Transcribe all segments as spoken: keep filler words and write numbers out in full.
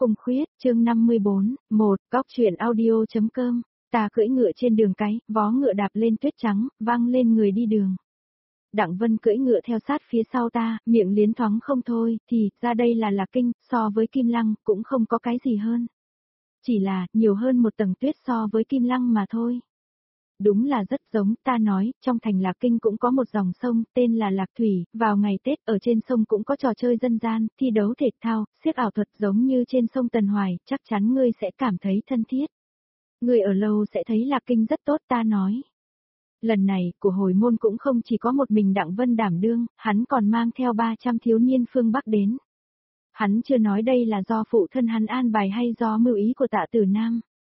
Cung Khuyết, chương năm mươi bốn, một, Góc truyện audio.com, ta cưỡi ngựa trên đường cái, vó ngựa đạp lên tuyết trắng, văng lên người đi đường. Đặng Vân cưỡi ngựa theo sát phía sau ta, miệng liến thoáng không thôi, thì, ra đây là Lạc Kinh, so với Kim Lăng, cũng không có cái gì hơn. Chỉ là, nhiều hơn một tầng tuyết so với Kim Lăng mà thôi. Đúng là rất giống, ta nói, trong thành Lạc Kinh cũng có một dòng sông, tên là Lạc Thủy, vào ngày Tết, ở trên sông cũng có trò chơi dân gian, thi đấu thể thao, xiếc ảo thuật giống như trên sông Tần Hoài, chắc chắn ngươi sẽ cảm thấy thân thiết. Ngươi ở lâu sẽ thấy Lạc Kinh rất tốt, ta nói. Lần này, của hồi môn cũng không chỉ có một mình Đặng Vân đảm đương, hắn còn mang theo ba trăm thiếu niên phương Bắc đến. Hắn chưa nói đây là do phụ thân hắn an bài hay do mưu ý của Tạ Tử Nam.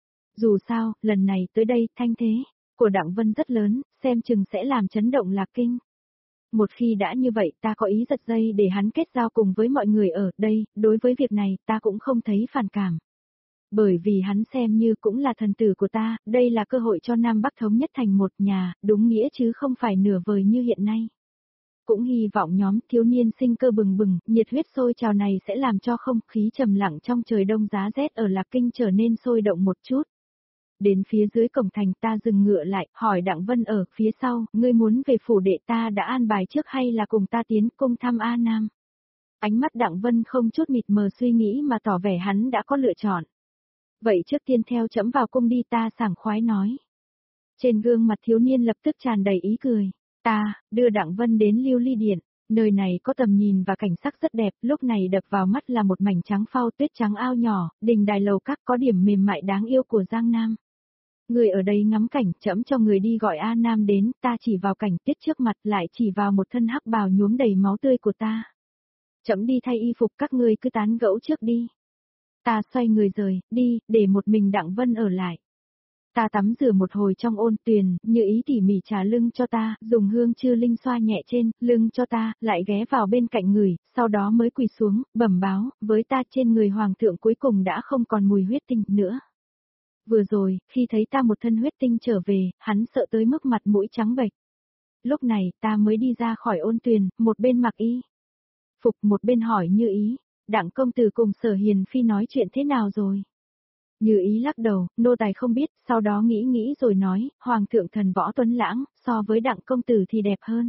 Dù sao, lần này tới đây, thanh thế của Đặng Vân rất lớn, xem chừng sẽ làm chấn động Lạc Kinh. Một khi đã như vậy, ta có ý giật dây để hắn kết giao cùng với mọi người ở đây, đối với việc này, ta cũng không thấy phản cảm. Bởi vì hắn xem như cũng là thần tử của ta, đây là cơ hội cho Nam Bắc thống nhất thành một nhà, đúng nghĩa chứ không phải nửa vời như hiện nay. Cũng hy vọng nhóm thiếu niên sinh cơ bừng bừng, nhiệt huyết sôi trào này sẽ làm cho không khí trầm lặng trong trời đông giá rét ở Lạc Kinh trở nên sôi động một chút. Đến phía dưới cổng thành ta dừng ngựa lại, hỏi Đặng Vân ở phía sau, ngươi muốn về phủ đệ ta đã an bài trước hay là cùng ta tiến cung thăm A Nam? Ánh mắt Đặng Vân không chút mịt mờ suy nghĩ mà tỏ vẻ hắn đã có lựa chọn. Vậy trước tiên theo trẫm vào cung đi, ta sảng khoái nói. Trên gương mặt thiếu niên lập tức tràn đầy ý cười. Ta, đưa Đặng Vân đến Lưu Ly Điện. Nơi này có tầm nhìn và cảnh sắc rất đẹp, lúc này đập vào mắt là một mảnh trắng phau tuyết trắng ao nhỏ, đình đài lầu các có điểm mềm mại đáng yêu của Giang Nam. Người ở đây ngắm cảnh, trẫm cho người đi gọi A Nam đến, ta chỉ vào cảnh tuyết trước mặt lại chỉ vào một thân hắc bào nhuốm đầy máu tươi của ta. Trẫm đi thay y phục, các ngươi cứ tán gẫu trước đi. Ta xoay người rời, đi, để một mình Đặng Vân ở lại. Ta tắm rửa một hồi trong ôn tuyền, như ý tỉ mỉ trà lưng cho ta, dùng hương chư linh xoa nhẹ trên, lưng cho ta, lại ghé vào bên cạnh người, sau đó mới quỳ xuống, bẩm báo, với ta trên người hoàng thượng cuối cùng đã không còn mùi huyết tinh nữa. Vừa rồi, khi thấy ta một thân huyết tinh trở về, hắn sợ tới mức mặt mũi trắng bệch. Lúc này, ta mới đi ra khỏi ôn tuyền, một bên mặc y phục một bên hỏi Như Ý, Đặng công tử cùng Sở Hiền Phi nói chuyện thế nào rồi? Như Ý lắc đầu, nô tài không biết, sau đó nghĩ nghĩ rồi nói, Hoàng thượng thần võ tuấn lãng, so với Đặng công tử thì đẹp hơn.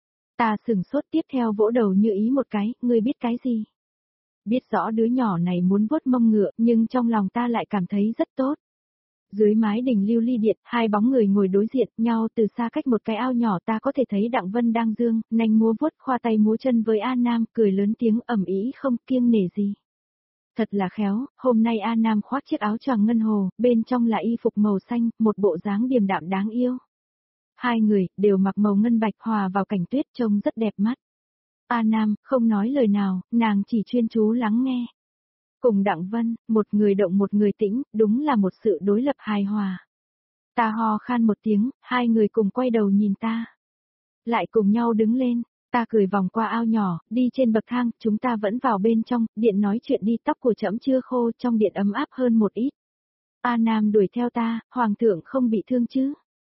Ta sửng sốt tiếp theo vỗ đầu Như Ý một cái, ngươi biết cái gì? Biết rõ đứa nhỏ này muốn vuốt mông ngựa, nhưng trong lòng ta lại cảm thấy rất tốt. Dưới mái đình Lưu Ly Điện, hai bóng người ngồi đối diện nhau, từ xa cách một cái ao nhỏ ta có thể thấy Đặng Vân đang dương, nanh múa vuốt, khoa tay múa chân với A Nam, cười lớn tiếng ầm ĩ không kiêng nể gì. Thật là khéo, hôm nay A Nam khoác chiếc áo choàng ngân hồ, bên trong là y phục màu xanh, một bộ dáng điềm đạm đáng yêu. Hai người, đều mặc màu ngân bạch hòa vào cảnh tuyết trông rất đẹp mắt. A Nam, không nói lời nào, nàng chỉ chuyên chú lắng nghe. Cùng Đặng Vân, một người động một người tĩnh, đúng là một sự đối lập hài hòa. Ta ho khan một tiếng, hai người cùng quay đầu nhìn ta. Lại cùng nhau đứng lên, ta cười vòng qua ao nhỏ, đi trên bậc thang, chúng ta vẫn vào bên trong, điện nói chuyện đi, tóc của trẫm chưa khô, trong điện ấm áp hơn một ít. A Nam đuổi theo ta, hoàng thượng không bị thương chứ?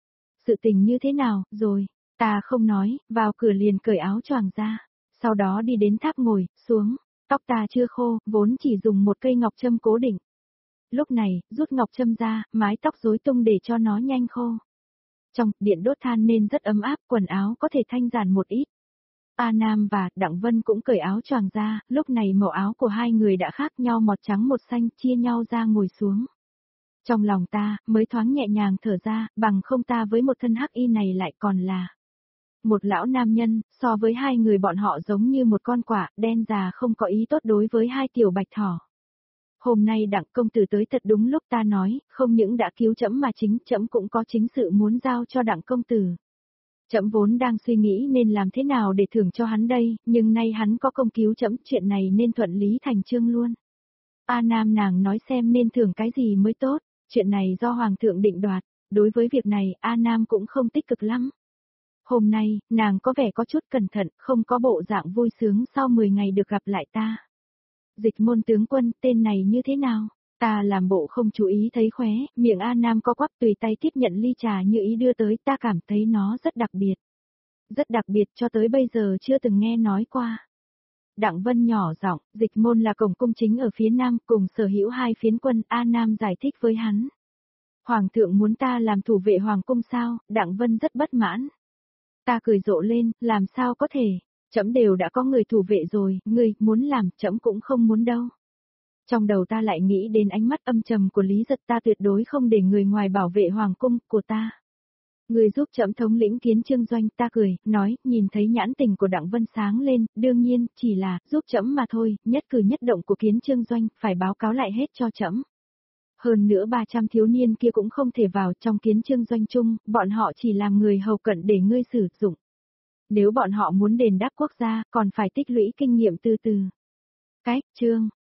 Sự tình như thế nào, rồi, ta không nói, vào cửa liền cởi áo choàng ra, sau đó đi đến tháp ngồi, xuống. Tóc ta chưa khô, vốn chỉ dùng một cây ngọc châm cố định. Lúc này, rút ngọc châm ra, mái tóc rối tung để cho nó nhanh khô. Trong điện đốt than nên rất ấm áp, quần áo có thể thanh giản một ít. A Nam và Đặng Vân cũng cởi áo choàng ra, lúc này màu áo của hai người đã khác nhau, một trắng một xanh, chia nhau ra ngồi xuống. Trong lòng ta, mới thoáng nhẹ nhàng thở ra, bằng không ta với một thân hắc y này lại còn là một lão nam nhân, so với hai người bọn họ giống như một con quạ, đen già không có ý tốt đối với hai tiểu bạch thỏ. Hôm nay Đặng công tử tới thật đúng lúc, ta nói, không những đã cứu trẫm mà chính trẫm cũng có chính sự muốn giao cho Đặng công tử. Trẫm vốn đang suy nghĩ nên làm thế nào để thưởng cho hắn đây, nhưng nay hắn có công cứu trẫm, chuyện này nên thuận lý thành chương luôn. A Nam nàng nói xem nên thưởng cái gì mới tốt, chuyện này do Hoàng thượng định đoạt, đối với việc này A Nam cũng không tích cực lắm. Hôm nay, nàng có vẻ có chút cẩn thận, không có bộ dạng vui sướng sau mười ngày được gặp lại ta. Dịch môn tướng quân, tên này như thế nào? Ta làm bộ không chú ý thấy khóe, miệng A Nam co quắp tùy tay tiếp nhận ly trà Như Ý đưa tới, ta cảm thấy nó rất đặc biệt. Rất đặc biệt cho tới bây giờ chưa từng nghe nói qua. Đặng Vân nhỏ giọng, dịch môn là cổng cung chính ở phía nam, cùng sở hữu hai phiến quân, A Nam giải thích với hắn. Hoàng thượng muốn ta làm thủ vệ hoàng cung sao, Đặng Vân rất bất mãn. Ta cười rộ lên, làm sao có thể, trẫm đều đã có người thủ vệ rồi, ngươi muốn làm, trẫm cũng không muốn đâu. Trong đầu ta lại nghĩ đến ánh mắt âm trầm của Lý Giật, ta tuyệt đối không để người ngoài bảo vệ hoàng cung của ta. Người giúp trẫm thống lĩnh Kiến Trương doanh, ta cười, nói, nhìn thấy nhãn tình của Đặng Vân sáng lên, đương nhiên, chỉ là, giúp trẫm mà thôi, nhất cử nhất động của Kiến Trương doanh, phải báo cáo lại hết cho trẫm. Hơn nữa ba trăm thiếu niên kia cũng không thể vào trong Kiến Trương doanh chung, bọn họ chỉ làm người hầu cận để ngươi sử dụng. Nếu bọn họ muốn đền đáp quốc gia, còn phải tích lũy kinh nghiệm từ từ. Cái, Trương,